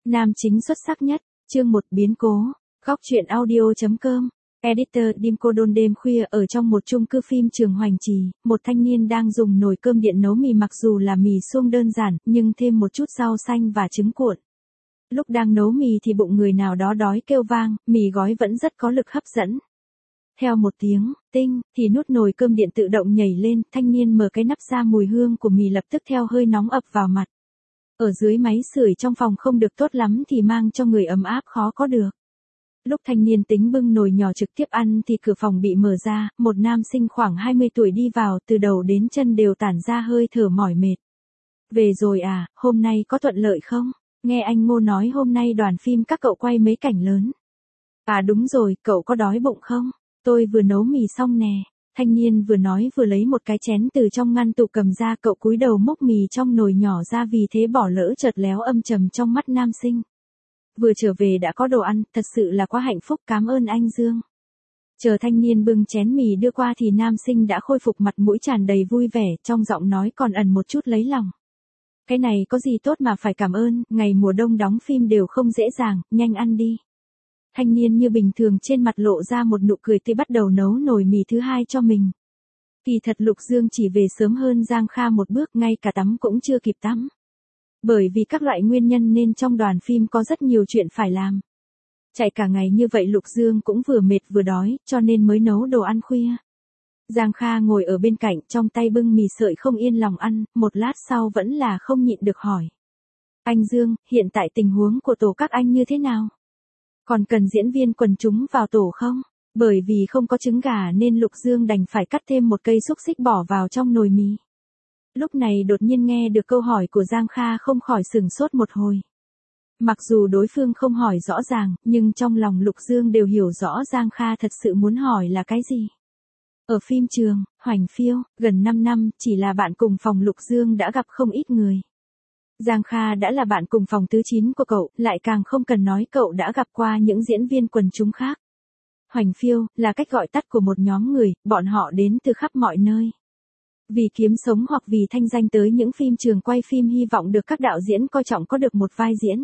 Nam chính xuất sắc nhất, chương 1 biến cố, góc truyện audio.com. Editor Dimco đôn đêm khuya ở trong một chung cư phim trường Hoành Trì, một thanh niên đang dùng nồi cơm điện nấu mì, mặc dù là mì suông đơn giản, nhưng thêm một chút rau xanh và trứng cuộn. Lúc đang nấu mì thì bụng người nào đó đói kêu vang, mì gói vẫn rất có lực hấp dẫn. Theo một tiếng tinh thì nút nồi cơm điện tự động nhảy lên, thanh niên mở cái nắp ra, mùi hương của mì lập tức theo hơi nóng ập vào mặt. Ở dưới máy sưởi trong phòng không được tốt lắm thì mang cho người ấm áp khó có được. Lúc thanh niên tính bưng nồi nhỏ trực tiếp ăn thì cửa phòng bị mở ra, một nam sinh khoảng 20 tuổi đi vào, từ đầu đến chân đều tản ra hơi thở mỏi mệt. Về rồi à, hôm nay có thuận lợi không? Nghe anh Ngô nói hôm nay đoàn phim các cậu quay mấy cảnh lớn. À đúng rồi, cậu có đói bụng không? Tôi vừa nấu mì xong nè. Thanh niên vừa nói vừa lấy một cái chén từ trong ngăn tủ cầm ra, cậu cúi đầu múc mì trong nồi nhỏ ra, vì thế bỏ lỡ chợt léo âm trầm trong mắt nam sinh. Vừa trở về đã có đồ ăn, thật sự là quá hạnh phúc, cảm ơn anh Dương. Chờ thanh niên bưng chén mì đưa qua thì nam sinh đã khôi phục, mặt mũi tràn đầy vui vẻ, trong giọng nói còn ẩn một chút lấy lòng. Cái này có gì tốt mà phải cảm ơn, ngày mùa đông đóng phim đều không dễ dàng, nhanh ăn đi. Thanh niên như bình thường trên mặt lộ ra một nụ cười tươi, bắt đầu nấu nồi mì thứ hai cho mình. Kỳ thật Lục Dương chỉ về sớm hơn Giang Kha một bước, ngay cả tắm cũng chưa kịp tắm. Bởi vì các loại nguyên nhân nên trong đoàn phim có rất nhiều chuyện phải làm. Chạy cả ngày như vậy Lục Dương cũng vừa mệt vừa đói, cho nên mới nấu đồ ăn khuya. Giang Kha ngồi ở bên cạnh, trong tay bưng mì sợi không yên lòng ăn, một lát sau vẫn là không nhịn được hỏi. Anh Dương, hiện tại tình huống của tổ các anh như thế nào? Còn cần diễn viên quần chúng vào tổ không? Bởi vì không có trứng gà nên Lục Dương đành phải cắt thêm một cây xúc xích bỏ vào trong nồi mì. Lúc này đột nhiên nghe được câu hỏi của Giang Kha, không khỏi sửng sốt một hồi. Mặc dù đối phương không hỏi rõ ràng, nhưng trong lòng Lục Dương đều hiểu rõ Giang Kha thật sự muốn hỏi là cái gì. Ở phim trường, Hoành Phiêu, gần 5 năm, chỉ là bạn cùng phòng Lục Dương đã gặp không ít người. Giang Kha đã là bạn cùng phòng thứ 9 của cậu, lại càng không cần nói cậu đã gặp qua những diễn viên quần chúng khác. Hoành Phiêu là cách gọi tắt của một nhóm người, bọn họ đến từ khắp mọi nơi. Vì kiếm sống hoặc vì thanh danh tới những phim trường quay phim, hy vọng được các đạo diễn coi trọng có được một vai diễn.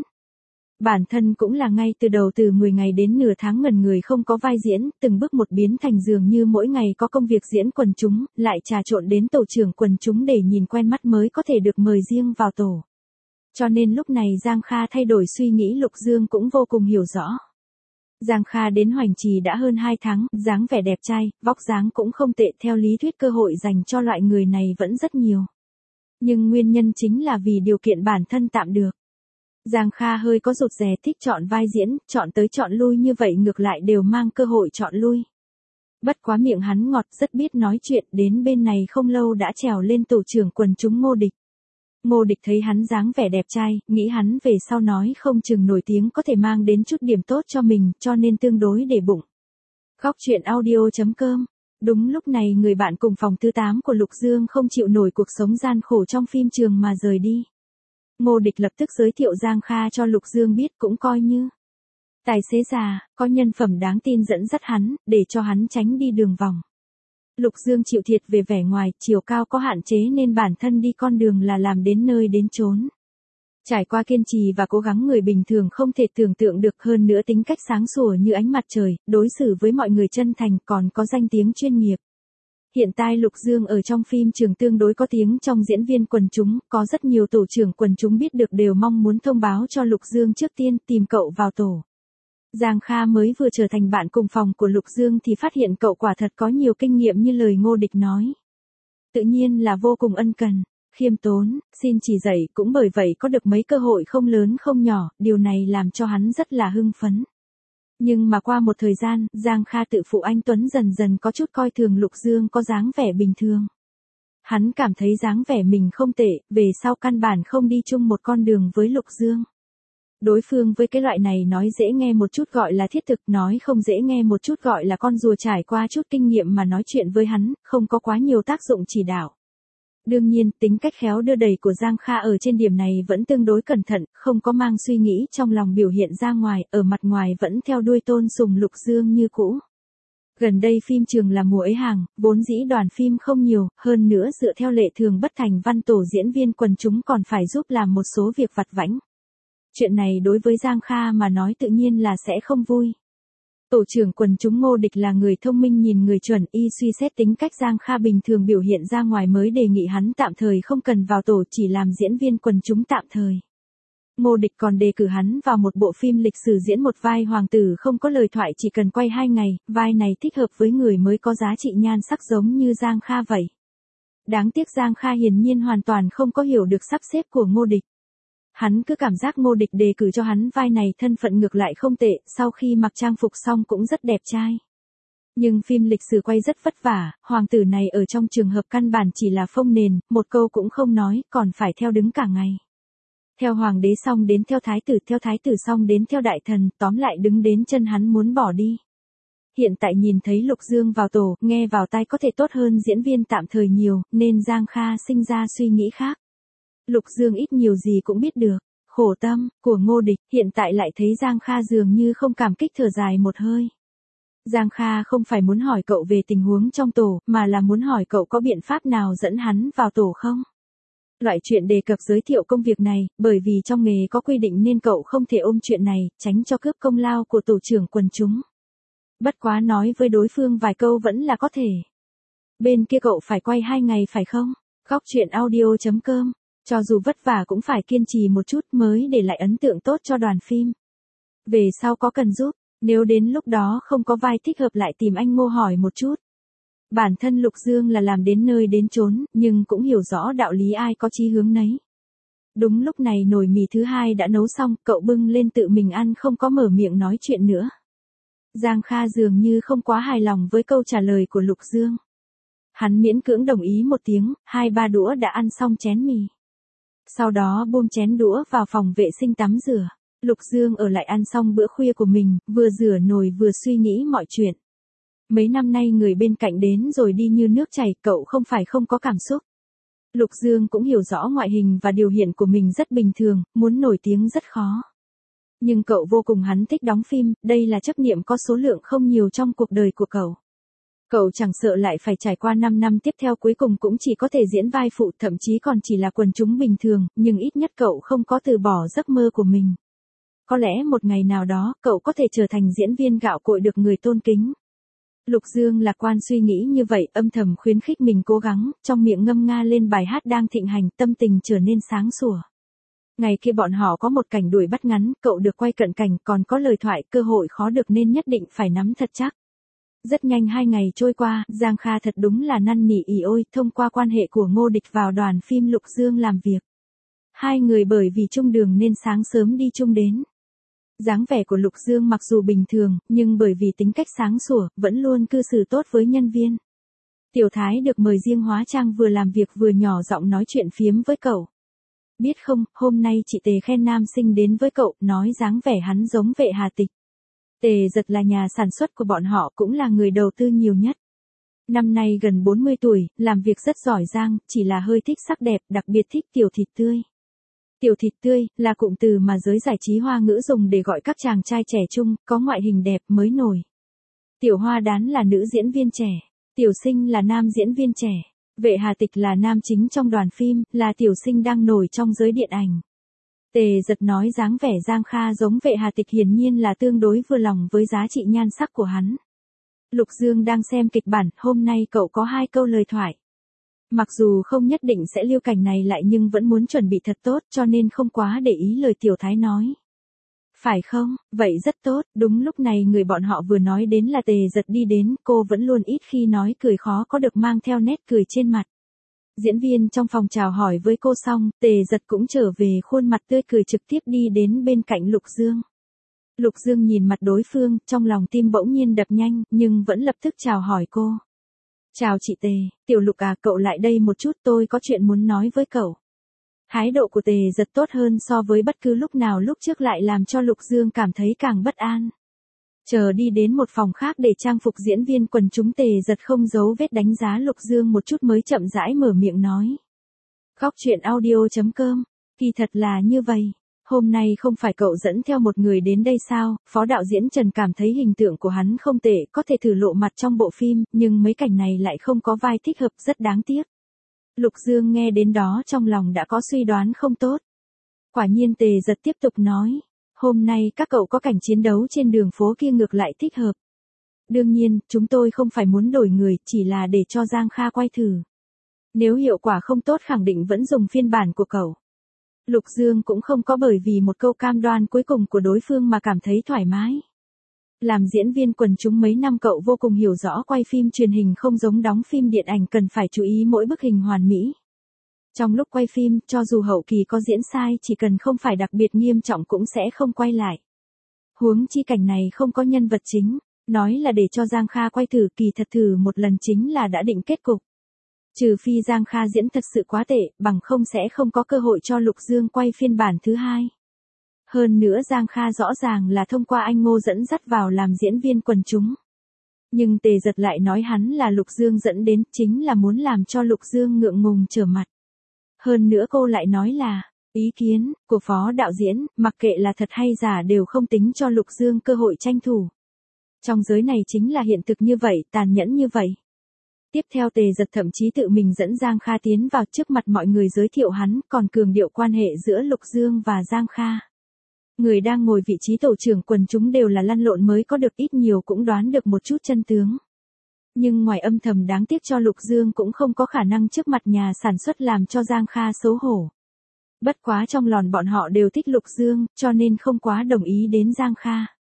Bản thân cũng là ngay từ đầu, từ 10 ngày đến nửa tháng ngần người không có vai diễn, từng bước một biến thành dường như mỗi ngày có công việc diễn quần chúng, lại trà trộn đến tổ trưởng quần chúng để nhìn quen mắt mới có thể được mời riêng vào tổ. Cho nên lúc này Giang Kha thay đổi suy nghĩ, Lục Dương cũng vô cùng hiểu rõ. Giang Kha đến Hoành Trì đã hơn 2 tháng, dáng vẻ đẹp trai, vóc dáng cũng không tệ, theo lý thuyết cơ hội dành cho loại người này vẫn rất nhiều. Nhưng nguyên nhân chính là vì điều kiện bản thân tạm được. Giang Kha hơi có rụt rè, thích chọn vai diễn, chọn tới chọn lui như vậy ngược lại đều mang cơ hội chọn lui. Bất quá miệng hắn ngọt, rất biết nói chuyện, đến bên này không lâu đã trèo lên tổ trưởng quần chúng Ngô Địch. Ngô Địch thấy hắn dáng vẻ đẹp trai, nghĩ hắn về sau nói không chừng nổi tiếng có thể mang đến chút điểm tốt cho mình, cho nên tương đối để bụng. Góc truyện audio.com. Đúng lúc này người bạn cùng phòng thứ 8 của Lục Dương không chịu nổi cuộc sống gian khổ trong phim trường mà rời đi. Ngô Địch lập tức giới thiệu Giang Kha cho Lục Dương biết, cũng coi như tài xế già, có nhân phẩm đáng tin dẫn dắt hắn, để cho hắn tránh đi đường vòng. Lục Dương chịu thiệt về vẻ ngoài, chiều cao có hạn chế nên bản thân đi con đường là làm đến nơi đến chốn. Trải qua kiên trì và cố gắng người bình thường không thể tưởng tượng được, hơn nữa tính cách sáng sủa như ánh mặt trời, đối xử với mọi người chân thành, còn có danh tiếng chuyên nghiệp. Hiện tại Lục Dương ở trong phim trường tương đối có tiếng trong diễn viên quần chúng, có rất nhiều tổ trưởng quần chúng biết được đều mong muốn thông báo cho Lục Dương trước tiên, tìm cậu vào tổ. Giang Kha mới vừa trở thành bạn cùng phòng của Lục Dương thì phát hiện cậu quả thật có nhiều kinh nghiệm như lời Ngô Địch nói. Tự nhiên là vô cùng ân cần, khiêm tốn, xin chỉ dạy, cũng bởi vậy có được mấy cơ hội không lớn không nhỏ, điều này làm cho hắn rất là hưng phấn. Nhưng mà qua một thời gian, Giang Kha tự phụ anh Tuấn dần dần có chút coi thường Lục Dương có dáng vẻ bình thường. Hắn cảm thấy dáng vẻ mình không tệ, về sau căn bản không đi chung một con đường với Lục Dương. Đối phương với cái loại này nói dễ nghe một chút gọi là thiết thực, nói không dễ nghe một chút gọi là con rùa, trải qua chút kinh nghiệm mà nói chuyện với hắn, không có quá nhiều tác dụng chỉ đạo. Đương nhiên, tính cách khéo đưa đẩy của Giang Kha ở trên điểm này vẫn tương đối cẩn thận, không có mang suy nghĩ trong lòng biểu hiện ra ngoài, ở mặt ngoài vẫn theo đuôi tôn sùng Lục Dương như cũ. Gần đây phim trường là mùa ấy hàng, vốn dĩ đoàn phim không nhiều, hơn nữa dựa theo lệ thường bất thành văn tổ diễn viên quần chúng còn phải giúp làm một số việc vặt vãnh. Chuyện này đối với Giang Kha mà nói tự nhiên là sẽ không vui. Tổ trưởng quần chúng Ngô Địch là người thông minh nhìn người chuẩn, y suy xét tính cách Giang Kha bình thường biểu hiện ra ngoài mới đề nghị hắn tạm thời không cần vào tổ, chỉ làm diễn viên quần chúng tạm thời. Ngô Địch còn đề cử hắn vào một bộ phim lịch sử diễn một vai hoàng tử không có lời thoại, chỉ cần quay 2 ngày, vai này thích hợp với người mới có giá trị nhan sắc giống như Giang Kha vậy. Đáng tiếc Giang Kha hiển nhiên hoàn toàn không có hiểu được sắp xếp của Ngô Địch. Hắn cứ cảm giác Ngô Địch đề cử cho hắn vai này thân phận ngược lại không tệ, sau khi mặc trang phục xong cũng rất đẹp trai. Nhưng phim lịch sử quay rất vất vả, hoàng tử này ở trong trường hợp căn bản chỉ là phông nền, một câu cũng không nói, còn phải theo đứng cả ngày. Theo hoàng đế xong đến theo thái tử xong đến theo đại thần, tóm lại đứng đến chân hắn muốn bỏ đi. Hiện tại nhìn thấy Lục Dương vào tổ, nghe vào tai có thể tốt hơn diễn viên tạm thời nhiều, nên Giang Kha sinh ra suy nghĩ khác. Lục Dương ít nhiều gì cũng biết được, khổ tâm của Ngô Địch, hiện tại lại thấy Giang Kha dường như không cảm kích, thở dài một hơi. Giang Kha không phải muốn hỏi cậu về tình huống trong tổ, mà là muốn hỏi cậu có biện pháp nào dẫn hắn vào tổ không? Loại chuyện đề cập giới thiệu công việc này, bởi vì trong nghề có quy định nên cậu không thể ôm chuyện này, tránh cho cướp công lao của tổ trưởng quần chúng. Bất quá nói với đối phương vài câu vẫn là có thể. Bên kia cậu phải quay 2 ngày phải không? Góc truyện audio.com. Cho dù vất vả cũng phải kiên trì một chút mới để lại ấn tượng tốt cho đoàn phim. Về sau có cần giúp, nếu đến lúc đó không có vai thích hợp lại tìm anh Ngô hỏi một chút. Bản thân Lục Dương là làm đến nơi đến chốn, nhưng cũng hiểu rõ đạo lý ai có chí hướng nấy. Đúng lúc này nồi mì thứ 2 đã nấu xong, cậu bưng lên tự mình ăn không có mở miệng nói chuyện nữa. Giang Kha dường như không quá hài lòng với câu trả lời của Lục Dương. Hắn miễn cưỡng đồng ý một tiếng, 2-3 đũa đã ăn xong chén mì. Sau đó buông chén đũa vào phòng vệ sinh tắm rửa. Lục Dương ở lại ăn xong bữa khuya của mình, vừa rửa nồi vừa suy nghĩ mọi chuyện. Mấy năm nay người bên cạnh đến rồi đi như nước chảy, cậu không phải không có cảm xúc. Lục Dương cũng hiểu rõ ngoại hình và điều hiện của mình rất bình thường, muốn nổi tiếng rất khó. Nhưng cậu vô cùng hắn thích đóng phim, đây là chấp niệm có số lượng không nhiều trong cuộc đời của cậu. Cậu chẳng sợ lại phải trải qua 5 năm tiếp theo cuối cùng cũng chỉ có thể diễn vai phụ, thậm chí còn chỉ là quần chúng bình thường, nhưng ít nhất cậu không có từ bỏ giấc mơ của mình. Có lẽ một ngày nào đó, cậu có thể trở thành diễn viên gạo cội được người tôn kính. Lục Dương lạc quan suy nghĩ như vậy, âm thầm khuyến khích mình cố gắng, trong miệng ngâm nga lên bài hát đang thịnh hành, tâm tình trở nên sáng sủa. Ngày kia bọn họ có một cảnh đuổi bắt ngắn, cậu được quay cận cảnh, còn có lời thoại, cơ hội khó được nên nhất định phải nắm thật chắc. Rất nhanh 2 ngày trôi qua, Giang Kha thật đúng là năn nỉ ỉ ôi, thông qua quan hệ của Ngô Địch vào đoàn phim Lục Dương làm việc. 2 người bởi vì chung đường nên sáng sớm đi chung đến. Dáng vẻ của Lục Dương mặc dù bình thường, nhưng bởi vì tính cách sáng sủa, vẫn luôn cư xử tốt với nhân viên. Tiểu Thái được mời riêng hóa trang vừa làm việc vừa nhỏ giọng nói chuyện phiếm với cậu. Biết không, hôm nay chị Tề khen nam sinh đến với cậu, nói dáng vẻ hắn giống Vệ Hà Tịch. Tề Giật là nhà sản xuất của bọn họ, cũng là người đầu tư nhiều nhất. Năm nay gần 40 tuổi, làm việc rất giỏi giang, chỉ là hơi thích sắc đẹp, đặc biệt thích tiểu thịt tươi. Tiểu thịt tươi, là cụm từ mà giới giải trí Hoa ngữ dùng để gọi các chàng trai trẻ trung, có ngoại hình đẹp, mới nổi. Tiểu Hoa Đán là nữ diễn viên trẻ. Tiểu Sinh là nam diễn viên trẻ. Vệ Hà Tịch là nam chính trong đoàn phim, là tiểu sinh đang nổi trong giới điện ảnh. Tề Giật nói dáng vẻ Giang Kha giống Vệ Hà Tịch hiển nhiên là tương đối vừa lòng với giá trị nhan sắc của hắn. Lục Dương đang xem kịch bản, hôm nay cậu có 2 câu lời thoại. Mặc dù không nhất định sẽ lưu cảnh này lại nhưng vẫn muốn chuẩn bị thật tốt cho nên không quá để ý lời Tiểu Thái nói. Phải không, vậy rất tốt, đúng lúc này người bọn họ vừa nói đến là Tề Giật đi đến, cô vẫn luôn ít khi nói cười khó có được mang theo nét cười trên mặt. Diễn viên trong phòng chào hỏi với cô xong, Tề Giật cũng trở về khuôn mặt tươi cười trực tiếp đi đến bên cạnh Lục Dương. Lục Dương nhìn mặt đối phương, trong lòng tim bỗng nhiên đập nhanh, nhưng vẫn lập tức chào hỏi cô. Chào chị Tề, Tiểu Lục à, cậu lại đây một chút, tôi có chuyện muốn nói với cậu. Thái độ của Tề Giật tốt hơn so với bất cứ lúc nào lúc trước lại làm cho Lục Dương cảm thấy càng bất an. Chờ đi đến một phòng khác để trang phục diễn viên quần chúng, Tề Giật không giấu vết đánh giá Lục Dương một chút mới chậm rãi mở miệng nói. Góc truyện audio.com, kỳ thật là như vậy. Hôm nay không phải cậu dẫn theo một người đến đây sao? Phó đạo diễn Trần cảm thấy hình tượng của hắn không tệ, có thể thử lộ mặt trong bộ phim, nhưng mấy cảnh này lại không có vai thích hợp, rất đáng tiếc. Lục Dương nghe đến đó trong lòng đã có suy đoán không tốt. Quả nhiên Tề Giật tiếp tục nói. Hôm nay các cậu có cảnh chiến đấu trên đường phố kia ngược lại thích hợp. Đương nhiên, chúng tôi không phải muốn đổi người, chỉ là để cho Giang Kha quay thử. Nếu hiệu quả không tốt khẳng định vẫn dùng phiên bản của cậu. Lục Dương cũng không có bởi vì một câu cam đoan cuối cùng của đối phương mà cảm thấy thoải mái. Làm diễn viên quần chúng mấy năm cậu vô cùng hiểu rõ quay phim truyền hình không giống đóng phim điện ảnh cần phải chú ý mỗi bức hình hoàn mỹ. Trong lúc quay phim, cho dù hậu kỳ có diễn sai chỉ cần không phải đặc biệt nghiêm trọng cũng sẽ không quay lại. Huống chi cảnh này không có nhân vật chính, nói là để cho Giang Kha quay thử kỳ thật thử một lần chính là đã định kết cục. Trừ phi Giang Kha diễn thật sự quá tệ, bằng không sẽ không có cơ hội cho Lục Dương quay phiên bản thứ hai. Hơn nữa Giang Kha rõ ràng là thông qua anh Ngô dẫn dắt vào làm diễn viên quần chúng. Nhưng Tề Giật lại nói hắn là Lục Dương dẫn đến, chính là muốn làm cho Lục Dương ngượng ngùng trở mặt. Hơn nữa cô lại nói là, ý kiến của phó đạo diễn, mặc kệ là thật hay giả đều không tính cho Lục Dương cơ hội tranh thủ. Trong giới này chính là hiện thực như vậy, tàn nhẫn như vậy. Tiếp theo Tề Giật thậm chí tự mình dẫn Giang Kha tiến vào trước mặt mọi người giới thiệu hắn, còn cường điệu quan hệ giữa Lục Dương và Giang Kha. Người đang ngồi vị trí tổ trưởng quần chúng đều là lăn lộn mới có được, ít nhiều cũng đoán được một chút chân tướng. Nhưng ngoài âm thầm đáng tiếc cho Lục Dương cũng không có khả năng trước mặt nhà sản xuất làm cho Giang Kha xấu hổ. Bất quá trong lòng bọn họ đều thích Lục Dương, cho nên không quá đồng ý đến Giang Kha.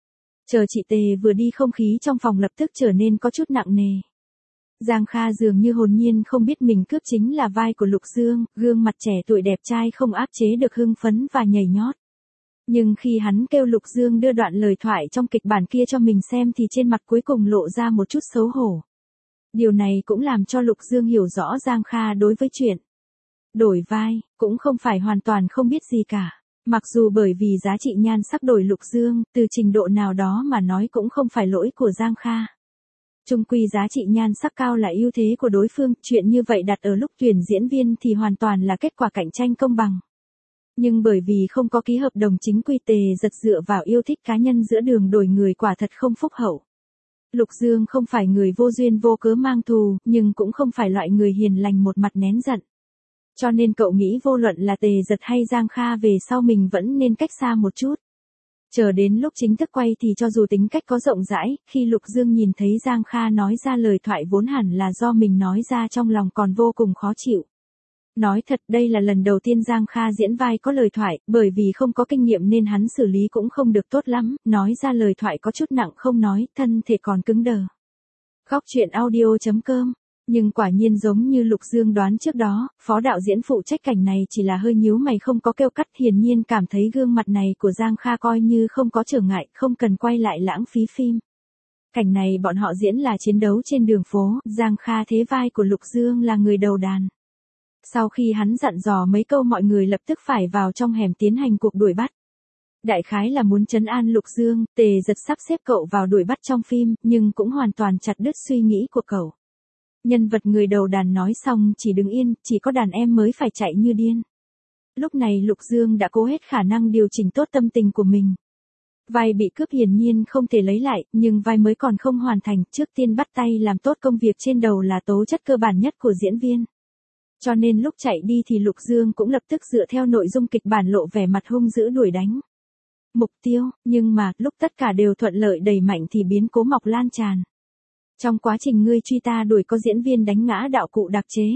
Chờ chị Tề vừa đi không khí trong phòng lập tức trở nên có chút nặng nề. Giang Kha dường như hồn nhiên không biết mình cướp chính là vai của Lục Dương, gương mặt trẻ tuổi đẹp trai không áp chế được hưng phấn và nhảy nhót. Nhưng khi hắn kêu Lục Dương đưa đoạn lời thoại trong kịch bản kia cho mình xem thì trên mặt cuối cùng lộ ra một chút xấu hổ. Điều này cũng làm cho Lục Dương hiểu rõ Giang Kha đối với chuyện đổi vai, cũng không phải hoàn toàn không biết gì cả. Mặc dù bởi vì giá trị nhan sắc đổi Lục Dương, từ trình độ nào đó mà nói cũng không phải lỗi của Giang Kha. Chung quy giá trị nhan sắc cao là ưu thế của đối phương, chuyện như vậy đặt ở lúc tuyển diễn viên thì hoàn toàn là kết quả cạnh tranh công bằng. Nhưng bởi vì không có ký hợp đồng chính quy, Tề Giật dựa vào yêu thích cá nhân giữa đường đổi người quả thật không phúc hậu. Lục Dương không phải người vô duyên vô cớ mang thù, nhưng cũng không phải loại người hiền lành một mặt nén giận. Cho nên cậu nghĩ vô luận là Tề Giật hay Giang Kha về sau mình vẫn nên cách xa một chút. Chờ đến lúc chính thức quay thì cho dù tính cách có rộng rãi, khi Lục Dương nhìn thấy Giang Kha nói ra lời thoại vốn hẳn là do mình nói ra trong lòng còn vô cùng khó chịu. Nói thật đây là lần đầu tiên Giang Kha diễn vai có lời thoại, bởi vì không có kinh nghiệm nên hắn xử lý cũng không được tốt lắm, nói ra lời thoại có chút nặng không nói, thân thể còn cứng đờ. Góc truyện audio.com. Nhưng quả nhiên giống như Lục Dương đoán trước đó, phó đạo diễn phụ trách cảnh này chỉ là hơi nhíu mày không có kêu cắt, hiển nhiên cảm thấy gương mặt này của Giang Kha coi như không có trở ngại, không cần quay lại lãng phí phim. Cảnh này bọn họ diễn là chiến đấu trên đường phố, Giang Kha thế vai của Lục Dương là người đầu đàn. Sau khi hắn dặn dò mấy câu mọi người lập tức phải vào trong hẻm tiến hành cuộc đuổi bắt. Đại khái là muốn trấn an Lục Dương, Tề Giật sắp xếp cậu vào đuổi bắt trong phim, nhưng cũng hoàn toàn chặt đứt suy nghĩ của cậu. Nhân vật người đầu đàn nói xong chỉ đứng yên, chỉ có đàn em mới phải chạy như điên. Lúc này Lục Dương đã cố hết khả năng điều chỉnh tốt tâm tình của mình. Vai bị cướp hiển nhiên không thể lấy lại, nhưng vai mới còn không hoàn thành, trước tiên bắt tay làm tốt công việc trên đầu là tố chất cơ bản nhất của diễn viên. Cho nên lúc chạy đi thì Lục Dương cũng lập tức dựa theo nội dung kịch bản lộ vẻ mặt hung dữ đuổi đánh mục tiêu, nhưng mà lúc tất cả đều thuận lợi đẩy mạnh thì biến cố mọc lan tràn. Trong quá trình ngươi truy ta đuổi có diễn viên đánh ngã đạo cụ đặc chế.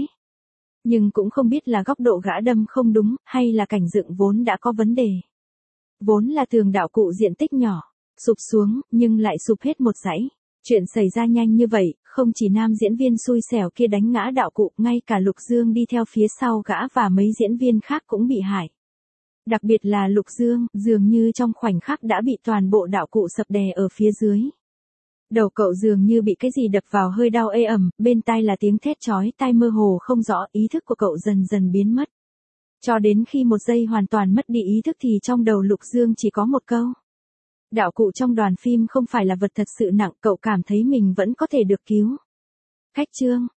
Nhưng cũng không biết là góc độ gã đâm không đúng, hay là cảnh dựng vốn đã có vấn đề. Vốn là tường đạo cụ diện tích nhỏ, sụp xuống, nhưng lại sụp hết một dãy. Chuyện xảy ra nhanh như vậy, không chỉ nam diễn viên xui xẻo kia đánh ngã đạo cụ, ngay cả Lục Dương đi theo phía sau gã và mấy diễn viên khác cũng bị hại. Đặc biệt là Lục Dương, dường như trong khoảnh khắc đã bị toàn bộ đạo cụ sập đè ở phía dưới. Đầu cậu dường như bị cái gì đập vào hơi đau ê ẩm, bên tai là tiếng thét chói tai mơ hồ không rõ, ý thức của cậu dần dần biến mất. Cho đến khi một giây hoàn toàn mất đi ý thức thì trong đầu Lục Dương chỉ có một câu. Đạo cụ trong đoàn phim không phải là vật thật sự nặng, cậu cảm thấy mình vẫn có thể được cứu. Khách trương,